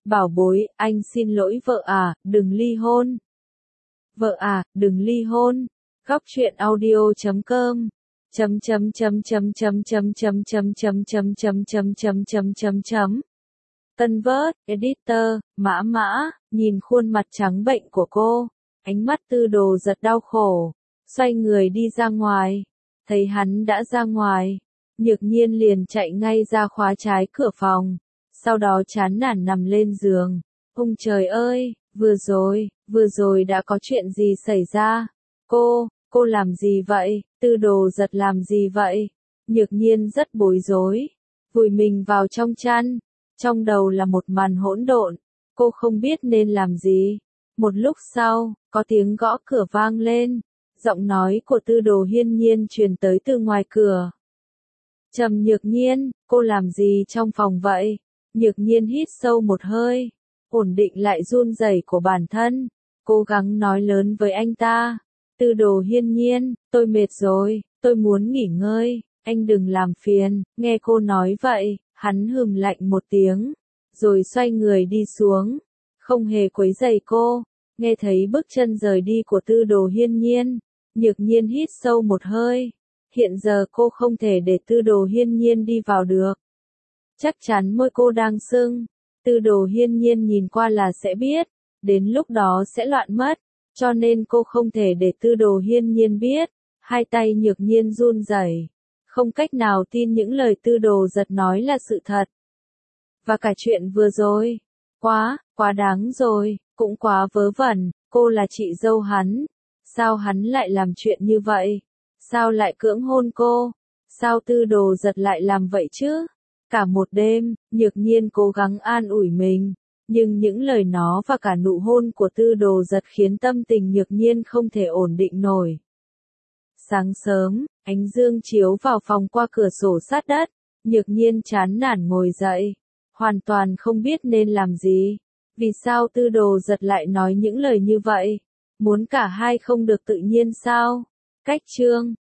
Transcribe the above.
Bảo bối, anh xin lỗi vợ à, đừng ly hôn. Vợ à, đừng ly hôn. Góc truyện audio.com Tân vớt, editor, mã, nhìn khuôn mặt trắng bệnh của cô, ánh mắt Tư Đồ giật đau khổ, xoay người đi ra ngoài, thấy hắn đã ra ngoài, Nhược Nhiên liền chạy ngay ra khóa trái cửa phòng, sau đó chán nản nằm lên giường. Ôi trời ơi, vừa rồi đã có chuyện gì xảy ra? Cô làm gì vậy? Tư Đồ giật làm gì vậy? Nhược Nhiên rất bối rối, vùi mình vào trong chăn, trong đầu là một màn hỗn độn, cô không biết nên làm gì. Một lúc sau, có tiếng gõ cửa vang lên, giọng nói của Tư Đồ Hiên Nhiên truyền tới từ ngoài cửa. Trầm Nhược Nhiên, cô làm gì trong phòng vậy? Nhược Nhiên hít sâu một hơi, ổn định lại run rẩy của bản thân, cố gắng nói lớn với anh ta. Tư Đồ Hiên Nhiên, tôi mệt rồi, tôi muốn nghỉ ngơi, anh đừng làm phiền. Nghe cô nói vậy, hắn hừm lạnh một tiếng, rồi xoay người đi xuống, không hề quấy rầy cô. Nghe thấy bước chân rời đi của Tư Đồ Hiên Nhiên, Nhược Nhiên hít sâu một hơi. Hiện giờ cô không thể để Tư Đồ Hiên Nhiên đi vào được. Chắc chắn môi cô đang sưng, Tư Đồ Hiên Nhiên nhìn qua là sẽ biết, đến lúc đó sẽ loạn mất, cho nên cô không thể để Tư Đồ Hiên Nhiên biết. Hai tay Nhược Nhiên run rẩy, không cách nào tin những lời Tư Đồ giật nói là sự thật. Và cả chuyện vừa rồi, quá đáng rồi, cũng quá vớ vẩn, cô là chị dâu hắn, sao hắn lại làm chuyện như vậy? Sao lại cưỡng hôn cô? Sao Tư Đồ giật lại làm vậy chứ? Cả một đêm, Nhược Nhiên cố gắng an ủi mình, nhưng những lời nó và cả nụ hôn của Tư Đồ giật khiến tâm tình Nhược Nhiên không thể ổn định nổi. Sáng sớm, ánh dương chiếu vào phòng qua cửa sổ sát đất, Nhược Nhiên chán nản ngồi dậy, hoàn toàn không biết nên làm gì. Vì sao Tư Đồ giật lại nói những lời như vậy? Muốn cả hai không được tự nhiên sao? Cách chương